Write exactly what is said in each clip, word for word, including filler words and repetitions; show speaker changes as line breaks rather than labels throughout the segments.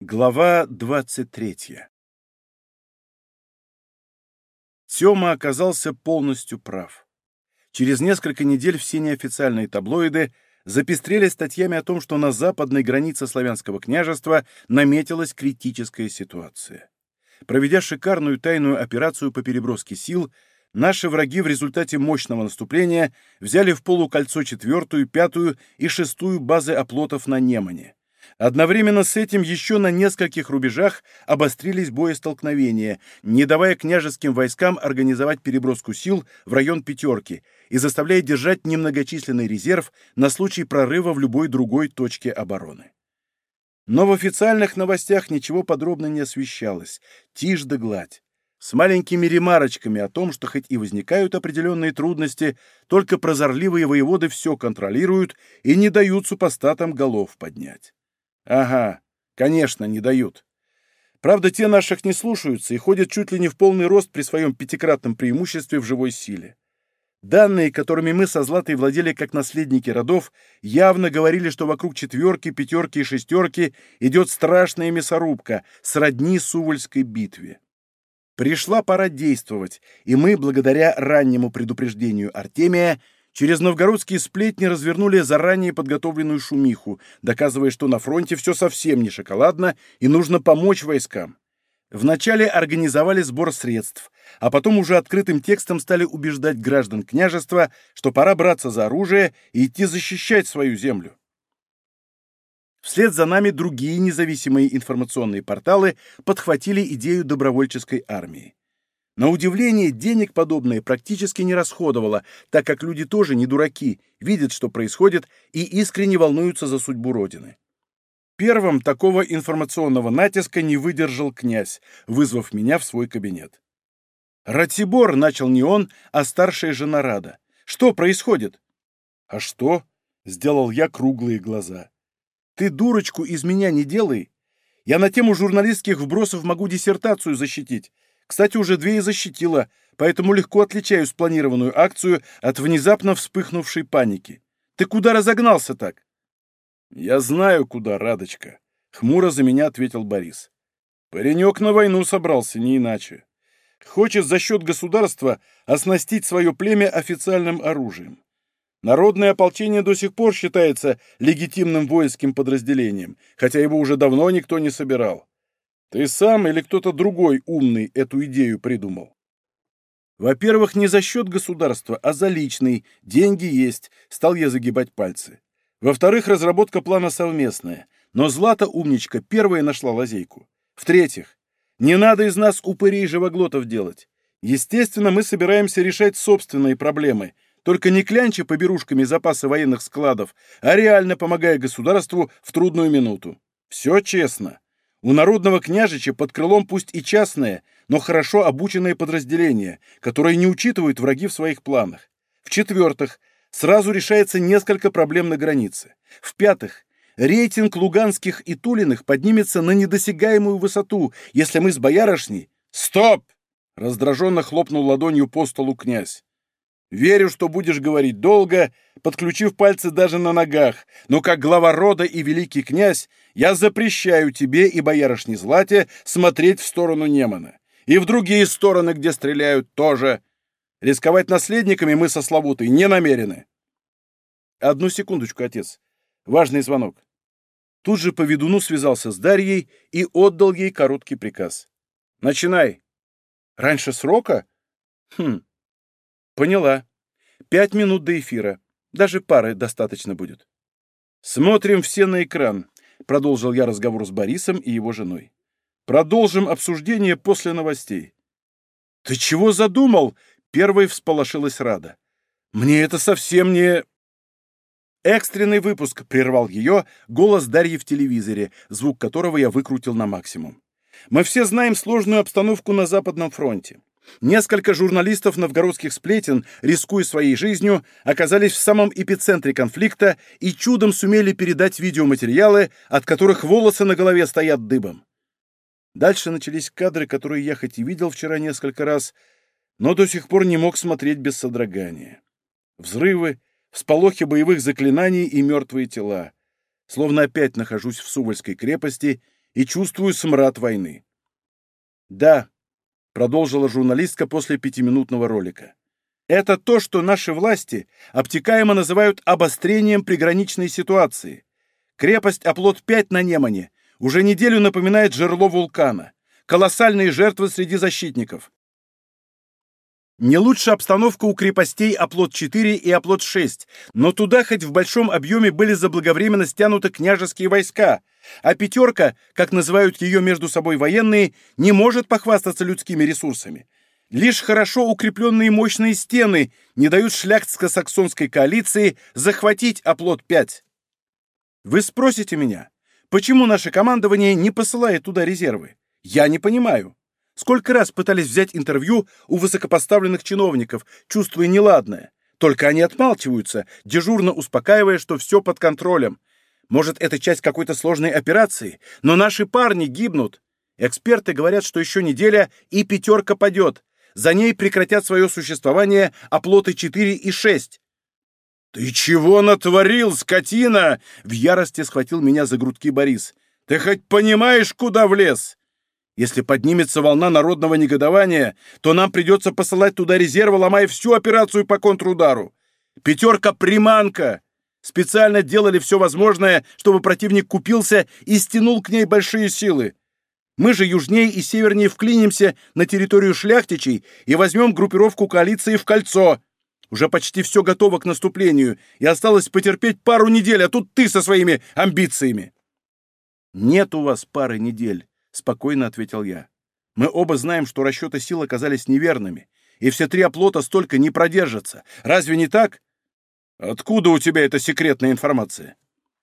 Глава двадцать третья. Тёма оказался полностью прав. Через несколько недель все неофициальные таблоиды запестрели статьями о том, что на западной границе Славянского княжества наметилась критическая ситуация. Проведя шикарную тайную операцию по переброске сил, наши враги в результате мощного наступления взяли в полукольцо четвертую, пятую и шестую базы оплотов на Немане. Одновременно с этим еще на нескольких рубежах обострились боестолкновения, не давая княжеским войскам организовать переброску сил в район Пятерки и заставляя держать немногочисленный резерв на случай прорыва в любой другой точке обороны. Но в официальных новостях ничего подробно не освещалось, тишь да гладь, с маленькими ремарочками о том, что хоть и возникают определенные трудности, только прозорливые воеводы все контролируют и не дают супостатам голов поднять. Ага, конечно, не дают. Правда, те наших не слушаются и ходят чуть ли не в полный рост при своем пятикратном преимуществе в живой силе. Данные, которыми мы со Златой владели как наследники родов, явно говорили, что вокруг четверки, пятерки и шестерки идет страшная мясорубка, сродни Сувальской битве. Пришла пора действовать, и мы, благодаря раннему предупреждению Артемия, через новгородские сплетни развернули заранее подготовленную шумиху, доказывая, что на фронте все совсем не шоколадно и нужно помочь войскам. Вначале организовали сбор средств, а потом уже открытым текстом стали убеждать граждан княжества, что пора браться за оружие и идти защищать свою землю. Вслед за нами другие независимые информационные порталы подхватили идею добровольческой армии. На удивление, денег подобное практически не расходовало, так как люди тоже не дураки, видят, что происходит, и искренне волнуются за судьбу Родины. Первым такого информационного натиска не выдержал князь, вызвав меня в свой кабинет. «Ратибор!» — начал не он, а старшая жена Рада. «Что происходит?» «А что?» — сделал я круглые глаза. «Ты дурочку из меня не делай. Я на тему журналистских вбросов могу диссертацию защитить. Кстати, уже две и защитила, поэтому легко отличаю спланированную акцию от внезапно вспыхнувшей паники. Ты куда разогнался так?» «Я знаю, куда, Радочка», — хмуро за меня ответил Борис. «Паренек на войну собрался, не иначе. Хочет за счет государства оснастить свое племя официальным оружием. Народное ополчение до сих пор считается легитимным воинским подразделением, хотя его уже давно никто не собирал. Ты сам или кто-то другой умный эту идею придумал?» «Во-первых, не за счет государства, а за личный. Деньги есть», — стал я загибать пальцы. «Во-вторых, разработка плана совместная, но Злата, умничка, первая нашла лазейку. В-третьих, не надо из нас упырей-живоглотов делать. Естественно, мы собираемся решать собственные проблемы, только не клянча поберушками запасы военных складов, а реально помогая государству в трудную минуту. Все честно. У народного княжича под крылом пусть и частное, но хорошо обученное подразделение, которое не учитывают враги в своих планах. В-четвертых, сразу решается несколько проблем на границе. В-пятых, рейтинг луганских и Тулиных поднимется на недосягаемую высоту, если мы с боярышней... «Стоп!» — раздраженно хлопнул ладонью по столу князь. «Верю, что будешь говорить долго, подключив пальцы даже на ногах, но как глава рода и великий князь я запрещаю тебе и боярышне Злате смотреть в сторону Немана. И в другие стороны, где стреляют, тоже. Рисковать наследниками мы со Славутой не намерены». «Одну секундочку, отец. Важный звонок». Тут же по ведуну связался с Дарьей и отдал ей короткий приказ. «Начинай». «Раньше срока?» «Хм. Поняла. Пять минут до эфира. Даже пары достаточно будет». «Смотрим все на экран», — продолжил я разговор с Борисом и его женой. «Продолжим обсуждение после новостей». «Ты чего задумал?» — первой всполошилась Рада. «Мне это совсем не...» «Экстренный выпуск», — прервал ее голос Дарьи в телевизоре, звук которого я выкрутил на максимум. «Мы все знаем сложную обстановку на Западном фронте. Несколько журналистов новгородских сплетен, рискуя своей жизнью, оказались в самом эпицентре конфликта и чудом сумели передать видеоматериалы, от которых волосы на голове стоят дыбом. Дальше начались кадры, которые я хоть и видел вчера несколько раз, но до сих пор не мог смотреть без содрогания. Взрывы, всполохи боевых заклинаний и мертвые тела. Словно опять нахожусь в Сувальской крепости и чувствую смрад войны. Да, продолжила журналистка после пятиминутного ролика. Это то, что наши власти обтекаемо называют обострением приграничной ситуации. Крепость Оплот-пять на Немане уже неделю напоминает жерло вулкана. Колоссальные жертвы среди защитников. Не лучше обстановка у крепостей Оплот-четыре и Оплот-шесть, но туда хоть в большом объеме были заблаговременно стянуты княжеские войска, а «пятерка», как называют ее между собой военные, не может похвастаться людскими ресурсами. Лишь хорошо укрепленные мощные стены не дают шляхтско-саксонской коалиции захватить Оплот-пять. Вы спросите меня, почему наше командование не посылает туда резервы? Я не понимаю. Сколько раз пытались взять интервью у высокопоставленных чиновников, чувствуя неладное. Только они отмалчиваются, дежурно успокаивая, что все под контролем. Может, это часть какой-то сложной операции, но наши парни гибнут. Эксперты говорят, что еще неделя, и «пятерка» падет. За ней прекратят свое существование Оплоты четыре и шесть. «Ты чего натворил, скотина?» — в ярости схватил меня за грудки Борис. «Ты хоть понимаешь, куда влез? Если поднимется волна народного негодования, то нам придется посылать туда резервы, ломая всю операцию по контрудару. «Пятерка» — приманка. Специально делали все возможное, чтобы противник купился и стянул к ней большие силы. Мы же южнее и севернее вклинимся на территорию шляхтичей и возьмем группировку коалиции в кольцо. Уже почти все готово к наступлению, и осталось потерпеть пару недель, а тут ты со своими амбициями. «Нет у вас пары недель», — спокойно ответил я. «Мы оба знаем, что расчеты сил оказались неверными, и все три оплота столько не продержатся. Разве не так? Откуда у тебя эта секретная информация?»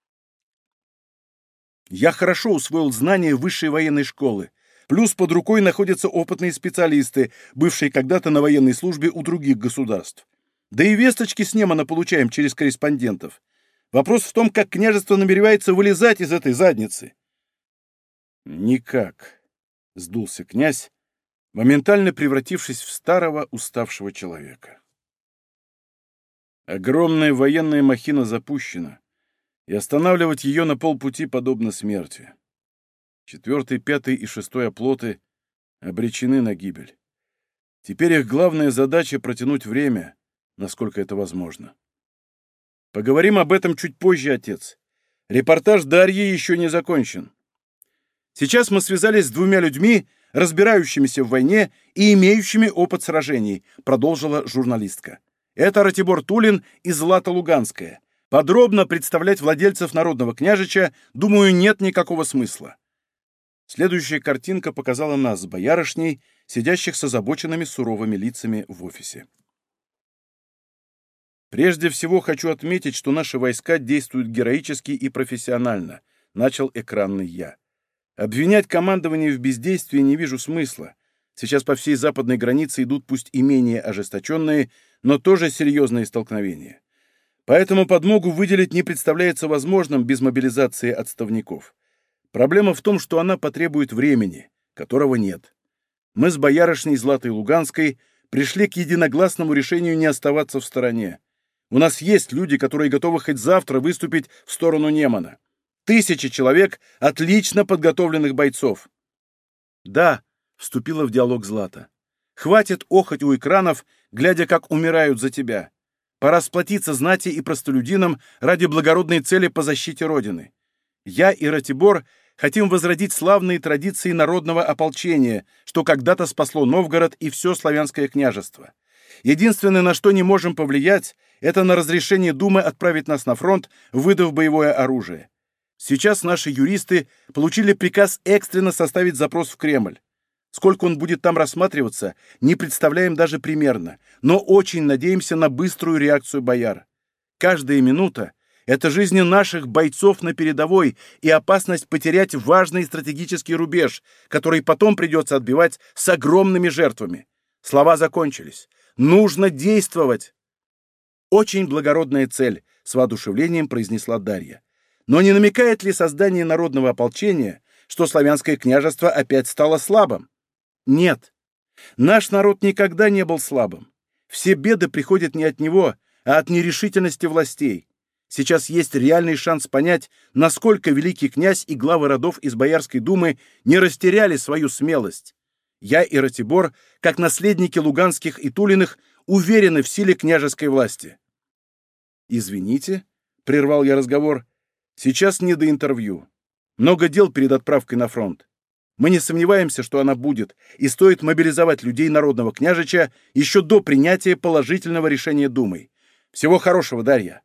Я хорошо усвоил знания высшей военной школы. Плюс под рукой находятся опытные специалисты, бывшие когда-то на военной службе у других государств. Да и весточки с Немана получаем через корреспондентов. Вопрос в том, как княжество намеревается вылезать из этой задницы. «Никак», — сдулся князь, моментально превратившись в старого уставшего человека. Огромная военная махина запущена, и останавливать ее на полпути подобно смерти. Четвертый, пятый и шестой оплоты обречены на гибель. Теперь их главная задача — протянуть время, насколько это возможно. Поговорим об этом чуть позже, отец. Репортаж Дарьи еще не закончен. Сейчас мы связались с двумя людьми, разбирающимися в войне и имеющими опыт сражений, продолжила журналистка. Это Ратибор Тулин и Злата Луганская. Подробно представлять владельцев народного княжича, думаю, нет никакого смысла. Следующая картинка показала нас с боярышней, сидящих с озабоченными суровыми лицами в офисе. «Прежде всего хочу отметить, что наши войска действуют героически и профессионально», — начал экранный я. «Обвинять командование в бездействии не вижу смысла. Сейчас по всей западной границе идут пусть и менее ожесточенные, но тоже серьезные столкновения. Поэтому подмогу выделить не представляется возможным без мобилизации отставников. Проблема в том, что она потребует времени, которого нет. Мы с боярышней Златой Луганской пришли к единогласному решению не оставаться в стороне. У нас есть люди, которые готовы хоть завтра выступить в сторону Немана. Тысячи человек отлично подготовленных бойцов». «Да», — вступила в диалог Злата. «Хватит охоть у экранов, глядя, как умирают за тебя. Пора сплотиться знати и простолюдинам ради благородной цели по защите Родины. Я и Ратибор хотим возродить славные традиции народного ополчения, что когда-то спасло Новгород и все славянское княжество. Единственное, на что не можем повлиять, это на разрешение Думы отправить нас на фронт, выдав боевое оружие. Сейчас наши юристы получили приказ экстренно составить запрос в Кремль. Сколько он будет там рассматриваться, не представляем даже примерно, но очень надеемся на быструю реакцию бояр. Каждая минута — это жизни наших бойцов на передовой и опасность потерять важный стратегический рубеж, который потом придется отбивать с огромными жертвами. Слова закончились. Нужно действовать. Очень благородная цель, с воодушевлением произнесла Дарья. Но не намекает ли создание народного ополчения, что славянское княжество опять стало слабым? Нет. Наш народ никогда не был слабым. Все беды приходят не от него, а от нерешительности властей. Сейчас есть реальный шанс понять, насколько великий князь и главы родов из Боярской думы не растеряли свою смелость. Я и Ратибор, как наследники Луганских и Тулиных, уверены в силе княжеской власти. «Извините», — прервал я разговор, — «сейчас не до интервью. Много дел перед отправкой на фронт. Мы не сомневаемся, что она будет, и стоит мобилизовать людей народного княжича еще до принятия положительного решения Думой. Всего хорошего, Дарья».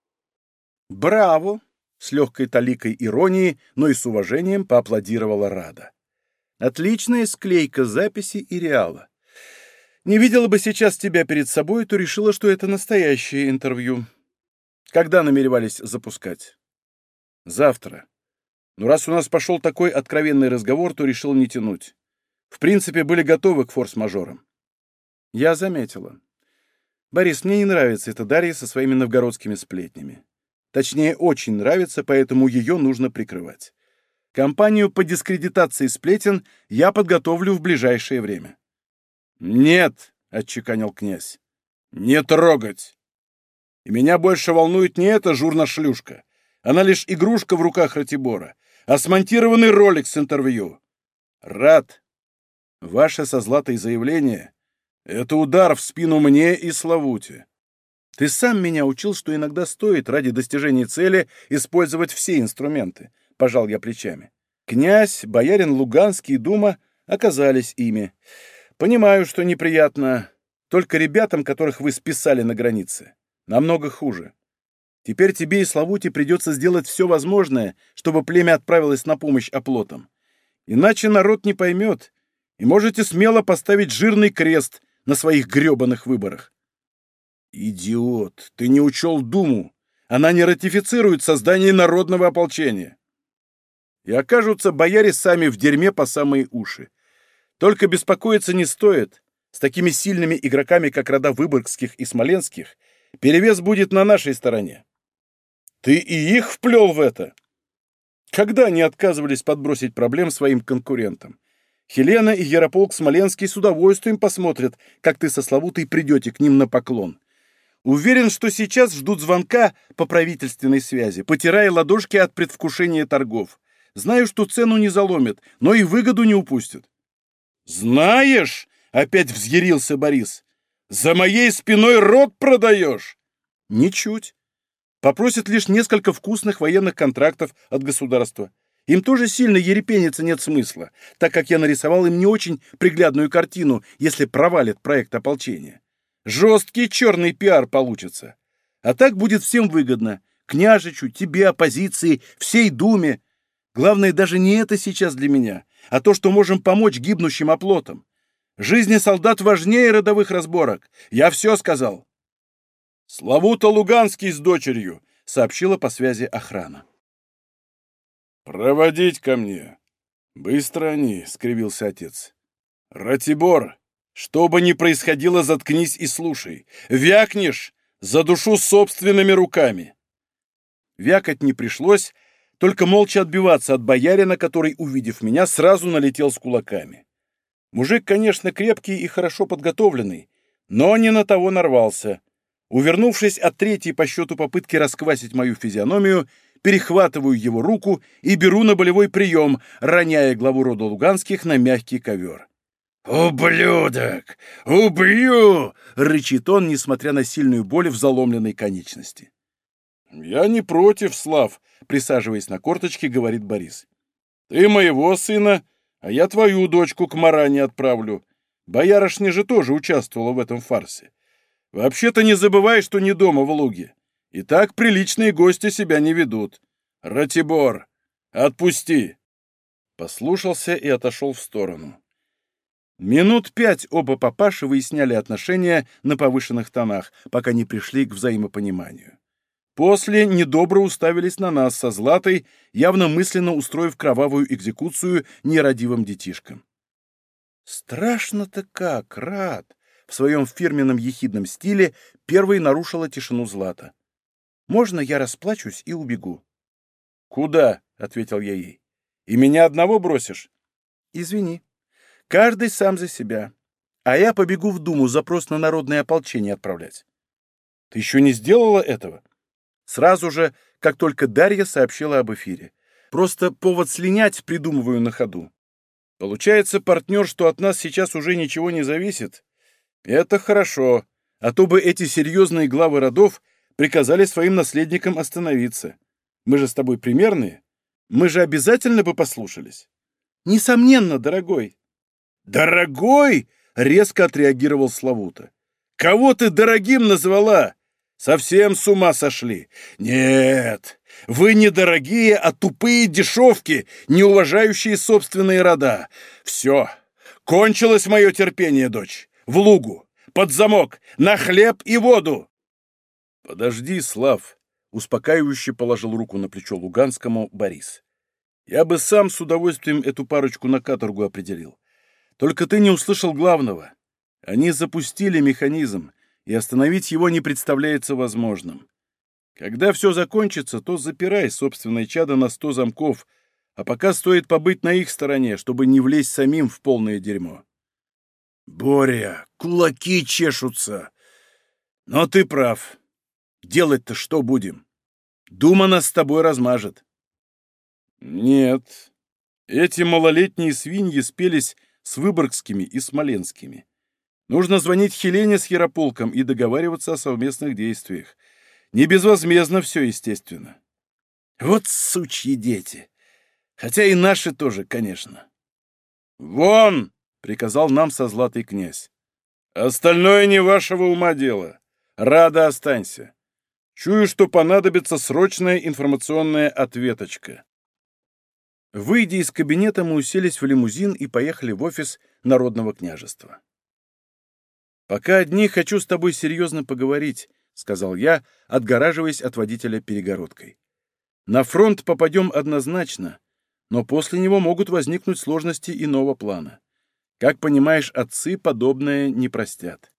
«Браво!» — с легкой таликой иронии, но и с уважением поаплодировала Рада. «Отличная склейка записи и реала. Не видела бы сейчас тебя перед собой, то решила, что это настоящее интервью. Когда намеревались запускать?» «Завтра. Но раз у нас пошел такой откровенный разговор, то решил не тянуть. В принципе, были готовы к форс-мажорам». «Я заметила. Борис, мне не нравится эта Дарья со своими новгородскими сплетнями. Точнее, очень нравится, поэтому ее нужно прикрывать. Кампанию по дискредитации сплетен я подготовлю в ближайшее время». «Нет», — отчеканил князь, — «не трогать. И меня больше волнует не эта журна-шлюшка. Она лишь игрушка в руках Ратибора, а смонтированный ролик с интервью. Рад, ваше со Златой заявление — это удар в спину мне и Славуте. Ты сам меня учил, что иногда стоит ради достижения цели использовать все инструменты», — пожал я плечами. «Князь, боярин Луганский и дума оказались ими. Понимаю, что неприятно. Только ребятам, которых вы списали на границе, намного хуже. Теперь тебе и Славуте придется сделать все возможное, чтобы племя отправилось на помощь оплотам. Иначе народ не поймет, и можете смело поставить жирный крест на своих гребаных выборах». «Идиот, ты не учел Думу. Она не ратифицирует создание народного ополчения. И окажутся бояре сами в дерьме по самые уши. Только беспокоиться не стоит. С такими сильными игроками, как рода Выборгских и Смоленских, перевес будет на нашей стороне. Ты и их вплел в это. Когда они отказывались подбросить проблем своим конкурентам? Хелена и Ярополк Смоленский с удовольствием посмотрят, как ты со Славутой придете к ним на поклон. Уверен, что сейчас ждут звонка по правительственной связи, потирая ладошки от предвкушения торгов. Знаю, что цену не заломят, но и выгоду не упустят». «Знаешь?» — опять взъярился Борис. «За моей спиной рот продаешь?» «Ничуть. Попросят лишь несколько вкусных военных контрактов от государства. Им тоже сильно ерепениться нет смысла, так как я нарисовал им не очень приглядную картину, если провалит проект ополчения. Жесткий черный пиар получится. А так будет всем выгодно. Княжичу, тебе, оппозиции, всей думе. Главное даже не это сейчас для меня, а то, что можем помочь гибнущим оплотам. Жизни солдат важнее родовых разборок. Я все сказал». «Славута Луганский с дочерью», — сообщила по связи охрана. «Проводить ко мне. Быстро они», — скривился отец. «Ратибор, что бы ни происходило, заткнись и слушай. Вякнешь — задушу собственными руками». Вякать не пришлось, только молча отбиваться от боярина, который, увидев меня, сразу налетел с кулаками. Мужик, конечно, крепкий и хорошо подготовленный, но не на того нарвался. Увернувшись от третьей по счету попытки расквасить мою физиономию, перехватываю его руку и беру на болевой прием, роняя главу рода Луганских на мягкий ковер. «Ублюдок! Убью!» — рычит он, несмотря на сильную боль в заломленной конечности. «Я не против, Слав», — присаживаясь на корточки, говорит Борис. «Ты моего сына, а я твою дочку к Маране отправлю. Боярышня же тоже участвовала в этом фарсе. Вообще-то не забывай, что не дома в Луге. И так приличные гости себя не ведут. Ратибор, отпусти!» Послушался и отошел в сторону. Минут пять оба папаши выясняли отношения на повышенных тонах, пока не пришли к взаимопониманию. После недобро уставились на нас со Златой, явно мысленно устроив кровавую экзекуцию нерадивым детишкам. «Страшно-то как, Рад!» — в своем фирменном ехидном стиле первой нарушила тишину Злата. «Можно я расплачусь и убегу?» «Куда?» — ответил я ей. «И меня одного бросишь?» «Извини. Каждый сам за себя. А я побегу в Думу запрос на народное ополчение отправлять». «Ты еще не сделала этого?» Сразу же, как только Дарья сообщила об эфире. Просто повод слинять придумываю на ходу. Получается, партнер, что от нас сейчас уже ничего не зависит? Это хорошо, а то бы эти серьезные главы родов приказали своим наследникам остановиться. Мы же с тобой примерные. Мы же обязательно бы послушались. Несомненно, дорогой. Дорогой? Резко отреагировал Славута. Кого ты дорогим назвала? Совсем с ума сошли. Нет, вы не дорогие, а тупые дешевки, не уважающие собственные рода. Все, кончилось мое терпение, дочь. В лугу, под замок, на хлеб и воду. Подожди, Слав, успокаивающе положил руку на плечо Луганскому Борис. Я бы сам с удовольствием эту парочку на каторгу определил. Только ты не услышал главного. Они запустили механизм, и остановить его не представляется возможным. Когда все закончится, то запирай собственное чадо на сто замков, а пока стоит побыть на их стороне, чтобы не влезть самим в полное дерьмо. Боря, кулаки чешутся. Но ты прав. Делать-то что будем? Дума нас с тобой размажет. Нет. Эти малолетние свиньи спелись с выборгскими и смоленскими. Нужно звонить Хелене с Ярополком и договариваться о совместных действиях. Не безвозмездно все, естественно. Вот сучьи дети. Хотя и наши тоже, конечно. «Вон!» — приказал нам со Златой князь. «Остальное не вашего ума дело. Рада останься. Чую, что понадобится срочная информационная ответочка». Выйдя из кабинета, мы уселись в лимузин и поехали в офис Народного княжества. «Пока одни, хочу с тобой серьезно поговорить», — сказал я, отгораживаясь от водителя перегородкой. «На фронт попадем однозначно, но после него могут возникнуть сложности иного плана. Как понимаешь, отцы подобное не простят».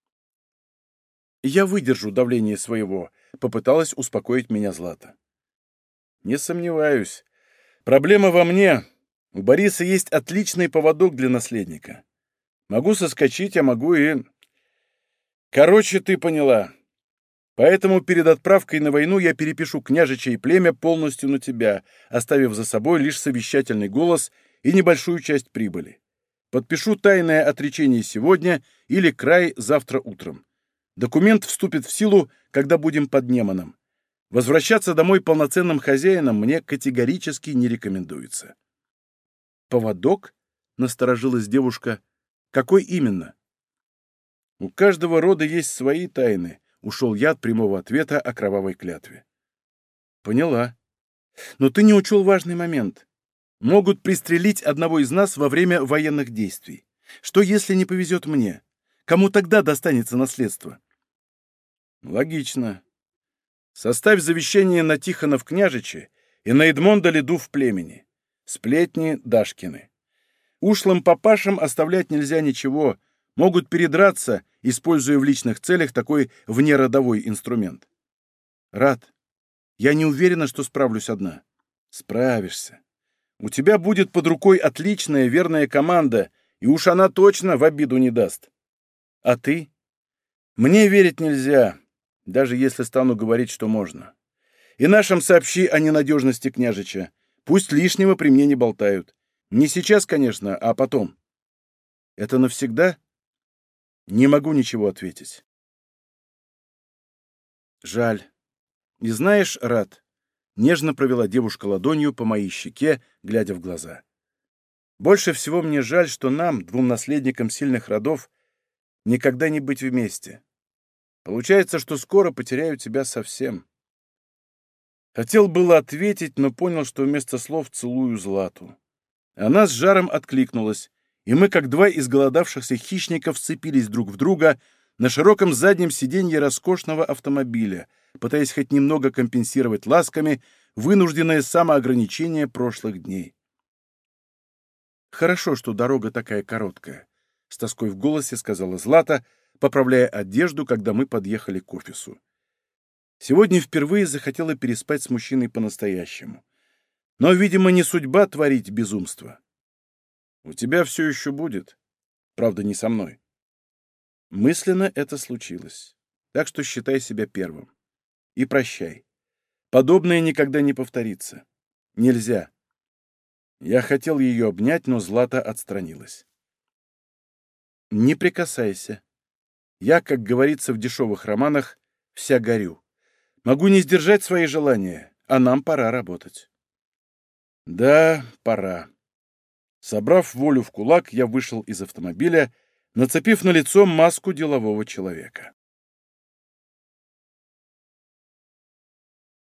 «Я выдержу давление своего», — попыталась успокоить меня Злата. «Не сомневаюсь. Проблема во мне. У Бориса есть отличный поводок для наследника. Могу соскочить, а могу и... Короче, ты поняла. Поэтому перед отправкой на войну я перепишу княжича и племя полностью на тебя, оставив за собой лишь совещательный голос и небольшую часть прибыли. Подпишу тайное отречение сегодня или край завтра утром. Документ вступит в силу, когда будем под Неманом. Возвращаться домой полноценным хозяином мне категорически не рекомендуется». «Поводок?» — насторожилась девушка. «Какой именно?» «У каждого рода есть свои тайны», — ушел я от прямого ответа о кровавой клятве. «Поняла. Но ты не учел важный момент. Могут пристрелить одного из нас во время военных действий. Что, если не повезет мне? Кому тогда достанется наследство?» «Логично. Составь завещание на Тихона в княжиче и на Эдмонда Леду в племени. Сплетни Дашкины. Ушлым папашам оставлять нельзя ничего, могут передраться, используя в личных целях такой внеродовой инструмент. Рад. Я не уверена, что справлюсь одна. Справишься. У тебя будет под рукой отличная верная команда, и уж она точно в обиду не даст. А ты? Мне верить нельзя, даже если стану говорить, что можно. И нашим сообщи о ненадежности княжича. Пусть лишнего при мне не болтают. Не сейчас, конечно, а потом. Это навсегда? Не могу ничего ответить. Жаль. И знаешь, Рад, нежно провела девушка ладонью по моей щеке, глядя в глаза. Больше всего мне жаль, что нам, двум наследникам сильных родов, никогда не быть вместе. Получается, что скоро потеряю тебя совсем. Хотел было ответить, но понял, что вместо слов целую Злату. Она с жаром откликнулась, и мы, как два изголодавшихся хищника, вцепились друг в друга на широком заднем сиденье роскошного автомобиля, пытаясь хоть немного компенсировать ласками вынужденное самоограничение прошлых дней. «Хорошо, что дорога такая короткая», — с тоской в голосе сказала Злата, поправляя одежду, когда мы подъехали к офису. Сегодня впервые захотела переспать с мужчиной по-настоящему. Но, видимо, не судьба творить безумство. У тебя все еще будет. Правда, не со мной. Мысленно это случилось. Так что считай себя первым. И прощай. Подобное никогда не повторится. Нельзя. Я хотел ее обнять, но Злата отстранилась. Не прикасайся. Я, как говорится в дешевых романах, вся горю. Могу не сдержать свои желания, а нам пора работать. Да, пора. Собрав волю в кулак, я вышел из автомобиля, нацепив на лицо маску делового человека.